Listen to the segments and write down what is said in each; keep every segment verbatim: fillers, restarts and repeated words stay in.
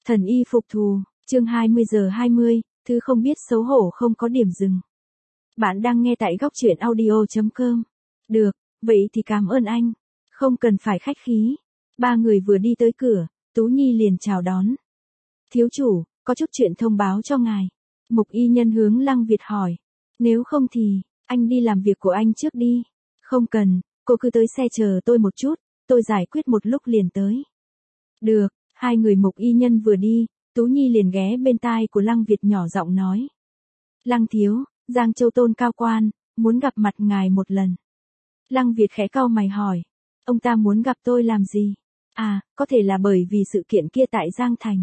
Thần y phục thù, chương hai mươi giờ hai mươi, thứ không biết xấu hổ không có điểm dừng. Bạn đang nghe tại góc truyện audio chấm com. Được, vậy thì cảm ơn anh. Không cần phải khách khí. Ba người vừa đi tới cửa, Tú Nhi liền chào đón. Thiếu chủ, có chút chuyện thông báo cho ngài. Mục y nhân hướng Lăng Việt hỏi. Nếu không thì, anh đi làm việc của anh trước đi. Không cần, cô cứ tới xe chờ tôi một chút, tôi giải quyết một lúc liền tới. Được, hai người mục y nhân vừa đi, Tú Nhi liền ghé bên tai của Lăng Việt nhỏ giọng nói. Lăng thiếu, Giang Châu Tôn cao quan, muốn gặp mặt ngài một lần. Lăng Việt khẽ cau mày hỏi. Ông ta muốn gặp tôi làm gì? À, có thể là bởi vì sự kiện kia tại Giang Thành.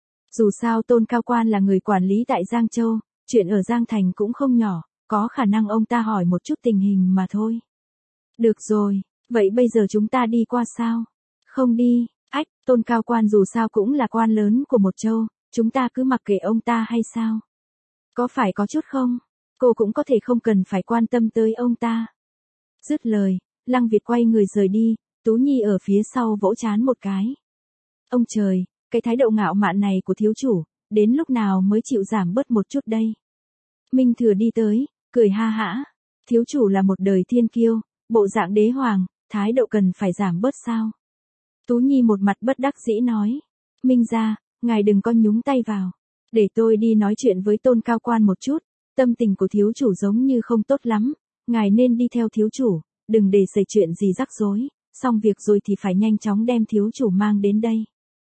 Dù sao Tôn cao quan là người quản lý tại Giang Châu, chuyện ở Giang Thành cũng không nhỏ, có khả năng ông ta hỏi một chút tình hình mà thôi. Được rồi, vậy bây giờ chúng ta đi qua sao? Không đi, ách, Tôn cao quan dù sao cũng là quan lớn của một châu, chúng ta cứ mặc kệ ông ta hay sao? Có phải có chút không? Cô cũng có thể không cần phải quan tâm tới ông ta. Dứt lời, Lăng Việt quay người rời đi, Tú Nhi ở phía sau vỗ trán một cái. Ông trời, cái thái độ ngạo mạn này của thiếu chủ, đến lúc nào mới chịu giảm bớt một chút đây? Minh Thừa đi tới, cười ha hả. Thiếu chủ là một đời thiên kiêu, bộ dạng đế hoàng, thái độ cần phải giảm bớt sao? Tú Nhi một mặt bất đắc dĩ nói. Minh gia, ngài đừng có nhúng tay vào. Để tôi đi nói chuyện với Tôn cao quan một chút, tâm tình của thiếu chủ giống như không tốt lắm, ngài nên đi theo thiếu chủ, đừng để xảy chuyện gì rắc rối, xong việc rồi thì phải nhanh chóng đem thiếu chủ mang đến đây.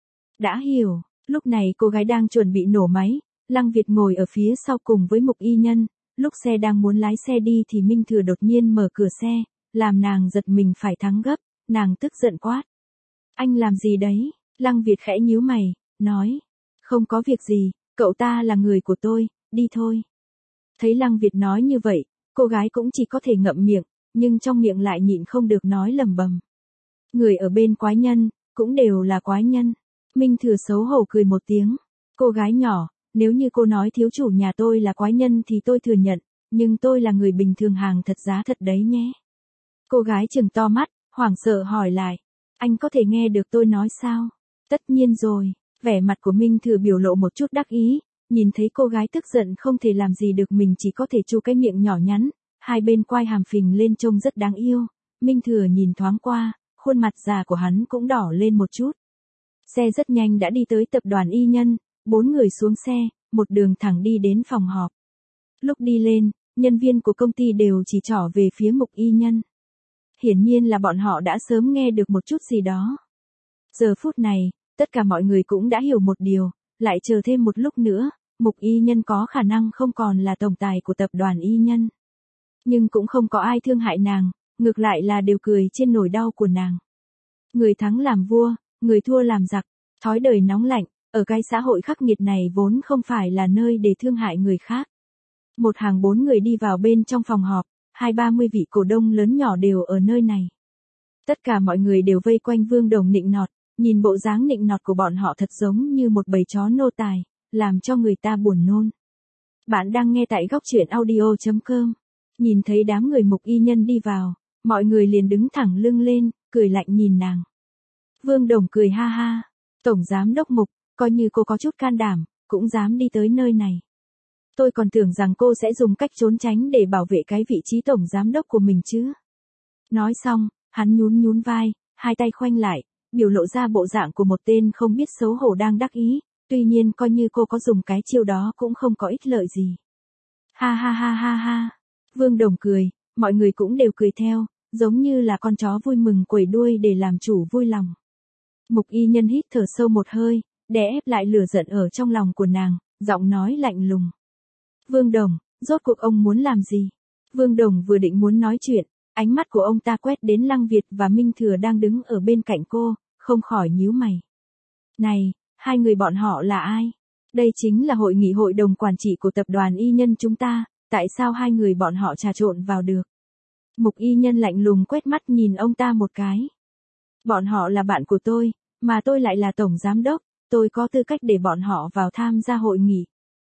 Đã hiểu, lúc này cô gái đang chuẩn bị nổ máy, Lăng Việt ngồi ở phía sau cùng với Mục y nhân, lúc xe đang muốn lái xe đi thì Minh Thừa đột nhiên mở cửa xe, làm nàng giật mình phải thắng gấp, nàng tức giận quát. Anh làm gì đấy? Lăng Việt khẽ nhíu mày, nói. Không có việc gì, cậu ta là người của tôi, đi thôi. Thấy Lăng Việt nói như vậy, cô gái cũng chỉ có thể ngậm miệng, nhưng trong miệng lại nhịn không được nói lầm bầm. Người ở bên quái nhân, cũng đều là quái nhân. Minh Thừa xấu hổ cười một tiếng. Cô gái nhỏ, nếu như cô nói thiếu chủ nhà tôi là quái nhân thì tôi thừa nhận, nhưng tôi là người bình thường hàng thật giá thật đấy nhé. Cô gái trừng to mắt, hoảng sợ hỏi lại. Anh có thể nghe được tôi nói sao? Tất nhiên rồi, vẻ mặt của Minh Thừa biểu lộ một chút đắc ý, nhìn thấy cô gái tức giận không thể làm gì được mình chỉ có thể chu cái miệng nhỏ nhắn, hai bên quai hàm phình lên trông rất đáng yêu. Minh Thừa nhìn thoáng qua, khuôn mặt già của hắn cũng đỏ lên một chút. Xe rất nhanh đã đi tới tập đoàn y nhân, bốn người xuống xe, một đường thẳng đi đến phòng họp. Lúc đi lên, nhân viên của công ty đều chỉ trỏ về phía Mục y nhân. Hiển nhiên là bọn họ đã sớm nghe được một chút gì đó. Giờ phút này, tất cả mọi người cũng đã hiểu một điều, lại chờ thêm một lúc nữa, Mục y nhân có khả năng không còn là tổng tài của tập đoàn y nhân. Nhưng cũng không có ai thương hại nàng, ngược lại là đều cười trên nỗi đau của nàng. Người thắng làm vua, người thua làm giặc, thói đời nóng lạnh, ở cái xã hội khắc nghiệt này vốn không phải là nơi để thương hại người khác. Một hàng bốn người đi vào bên trong phòng họp, hai ba mươi vị cổ đông lớn nhỏ đều ở nơi này. Tất cả mọi người đều vây quanh Vương Đồng nịnh nọt, nhìn bộ dáng nịnh nọt của bọn họ thật giống như một bầy chó nô tài, làm cho người ta buồn nôn. Bạn đang nghe tại góc truyện audio chấm com. Nhìn thấy đám người Mục y nhân đi vào, mọi người liền đứng thẳng lưng lên, cười lạnh nhìn nàng. Vương Đồng cười ha ha. Tổng giám đốc Mục, coi như cô có chút can đảm, cũng dám đi tới nơi này. Tôi còn tưởng rằng cô sẽ dùng cách trốn tránh để bảo vệ cái vị trí tổng giám đốc của mình chứ. Nói xong, hắn nhún nhún vai, hai tay khoanh lại, biểu lộ ra bộ dạng của một tên không biết xấu hổ đang đắc ý, tuy nhiên coi như cô có dùng cái chiêu đó cũng không có ích lợi gì. Ha ha ha ha ha. Vương Đồng cười, mọi người cũng đều cười theo, giống như là con chó vui mừng quẩy đuôi để làm chủ vui lòng. Mục y nhân hít thở sâu một hơi, đè ép lại lửa giận ở trong lòng của nàng, giọng nói lạnh lùng. Vương Đồng, rốt cuộc ông muốn làm gì? Vương Đồng vừa định muốn nói chuyện, ánh mắt của ông ta quét đến Lăng Việt và Minh Thừa đang đứng ở bên cạnh cô, không khỏi nhíu mày. Này, hai người bọn họ là ai? Đây chính là hội nghị hội đồng quản trị của tập đoàn y nhân chúng ta, tại sao hai người bọn họ trà trộn vào được? Mục y nhân lạnh lùng quét mắt nhìn ông ta một cái. Bọn họ là bạn của tôi, mà tôi lại là tổng giám đốc, tôi có tư cách để bọn họ vào tham gia hội nghị.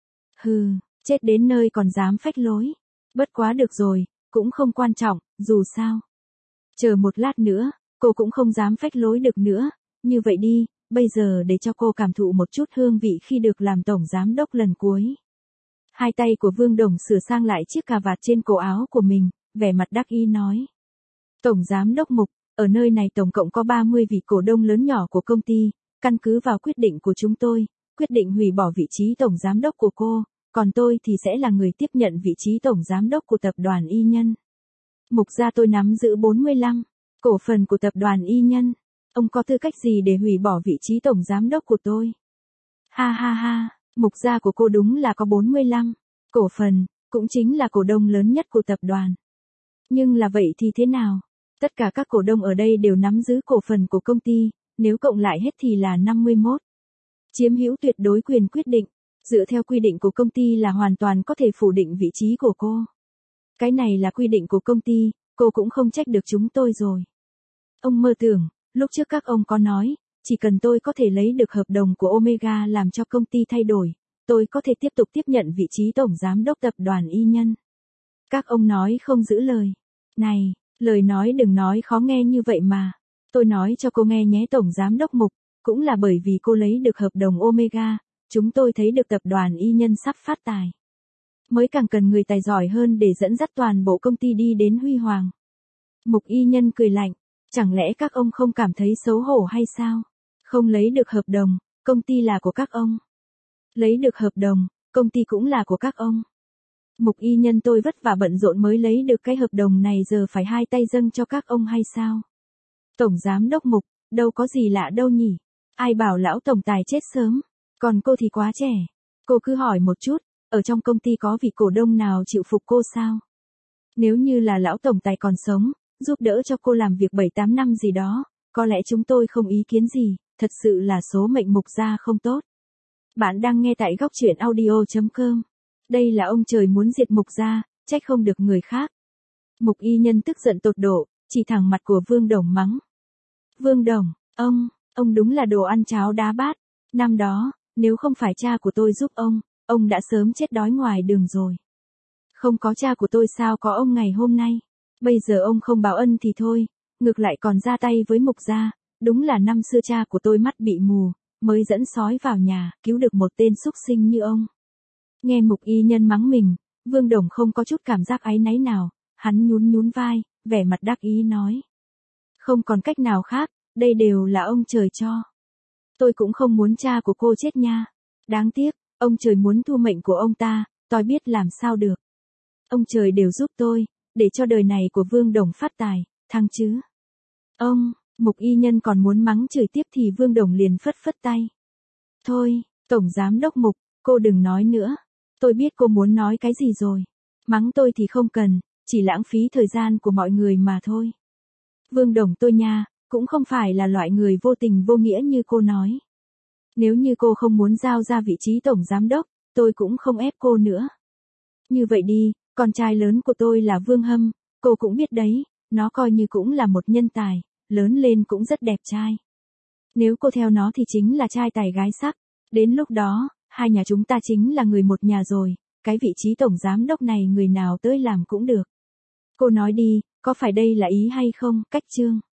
Hừ, chết đến nơi còn dám phách lối. Bất quá được rồi, cũng không quan trọng, dù sao. Chờ một lát nữa, cô cũng không dám phách lối được nữa, như vậy đi, bây giờ để cho cô cảm thụ một chút hương vị khi được làm tổng giám đốc lần cuối. Hai tay của Vương Đồng sửa sang lại chiếc cà vạt trên cổ áo của mình, vẻ mặt đắc ý nói. Tổng giám đốc Mục, ở nơi này tổng cộng có ba mươi vị cổ đông lớn nhỏ của công ty, căn cứ vào quyết định của chúng tôi, quyết định hủy bỏ vị trí tổng giám đốc của cô, còn tôi thì sẽ là người tiếp nhận vị trí tổng giám đốc của tập đoàn Y Nhân. Mục gia tôi nắm giữ bốn mươi lăm cổ phần của tập đoàn Y Nhân. Ông có tư cách gì để hủy bỏ vị trí tổng giám đốc của tôi? Ha ha ha, Mục gia của cô đúng là có bốn mươi lăm cổ phần, cũng chính là cổ đông lớn nhất của tập đoàn. Nhưng là vậy thì thế nào? Tất cả các cổ đông ở đây đều nắm giữ cổ phần của công ty, nếu cộng lại hết thì là năm mươi mốt. Chiếm hữu tuyệt đối quyền quyết định, dựa theo quy định của công ty là hoàn toàn có thể phủ định vị trí của cô. Cái này là quy định của công ty, cô cũng không trách được chúng tôi rồi. Ông mơ tưởng, lúc trước các ông có nói, chỉ cần tôi có thể lấy được hợp đồng của Omega làm cho công ty thay đổi, tôi có thể tiếp tục tiếp nhận vị trí tổng giám đốc tập đoàn Y Nhân. Các ông nói không giữ lời. Này, lời nói đừng nói khó nghe như vậy mà. Tôi nói cho cô nghe nhé tổng giám đốc Mục, cũng là bởi vì cô lấy được hợp đồng Omega, chúng tôi thấy được tập đoàn Y Nhân sắp phát tài. Mới càng cần người tài giỏi hơn để dẫn dắt toàn bộ công ty đi đến huy hoàng. Mục Y Nhân cười lạnh, chẳng lẽ các ông không cảm thấy xấu hổ hay sao? Không lấy được hợp đồng, công ty là của các ông. Lấy được hợp đồng, công ty cũng là của các ông. Mục Y Nhân tôi vất vả bận rộn mới lấy được cái hợp đồng này giờ phải hai tay dâng cho các ông hay sao? Tổng giám đốc Mục, đâu có gì lạ đâu nhỉ? Ai bảo lão tổng tài chết sớm, còn cô thì quá trẻ. Cô cứ hỏi một chút, ở trong công ty có vị cổ đông nào chịu phục cô sao? Nếu như là lão tổng tài còn sống, giúp đỡ cho cô làm việc bảy tám năm gì đó, có lẽ chúng tôi không ý kiến gì, thật sự là số mệnh Mục gia không tốt. Bạn đang nghe tại góc truyện audio chấm com. Đây là ông trời muốn diệt Mục gia, trách không được người khác. Mục Y Nhân tức giận tột độ, chỉ thẳng mặt của Vương Đồng mắng. Vương Đồng, ông, ông đúng là đồ ăn cháo đá bát. Năm đó, nếu không phải cha của tôi giúp ông, ông đã sớm chết đói ngoài đường rồi. Không có cha của tôi sao có ông ngày hôm nay. Bây giờ ông không báo ân thì thôi, ngược lại còn ra tay với Mục gia, đúng là năm xưa cha của tôi mắt bị mù, mới dẫn sói vào nhà, cứu được một tên súc sinh như ông. Nghe Mục Y Nhân mắng mình, Vương Đồng không có chút cảm giác áy náy nào, hắn nhún nhún vai, vẻ mặt đắc ý nói. Không còn cách nào khác, đây đều là ông trời cho. Tôi cũng không muốn cha của cô chết nha. Đáng tiếc, ông trời muốn thu mệnh của ông ta, tôi biết làm sao được. Ông trời đều giúp tôi, để cho đời này của Vương Đồng phát tài, thăng chứ. Ông, Mục Y Nhân còn muốn mắng chửi tiếp thì Vương Đồng liền phất phất tay. Thôi, tổng giám đốc Mục, cô đừng nói nữa. Tôi biết cô muốn nói cái gì rồi. Mắng tôi thì không cần, chỉ lãng phí thời gian của mọi người mà thôi. Vương Đồng tôi nha, cũng không phải là loại người vô tình vô nghĩa như cô nói. Nếu như cô không muốn giao ra vị trí tổng giám đốc, tôi cũng không ép cô nữa. Như vậy đi, con trai lớn của tôi là Vương Hâm, cô cũng biết đấy, nó coi như cũng là một nhân tài, lớn lên cũng rất đẹp trai. Nếu cô theo nó thì chính là trai tài gái sắc, đến lúc đó, hai nhà chúng ta chính là người một nhà rồi, cái vị trí tổng giám đốc này người nào tới làm cũng được. Cô nói đi, có phải đây là ý hay không, Cách Trương?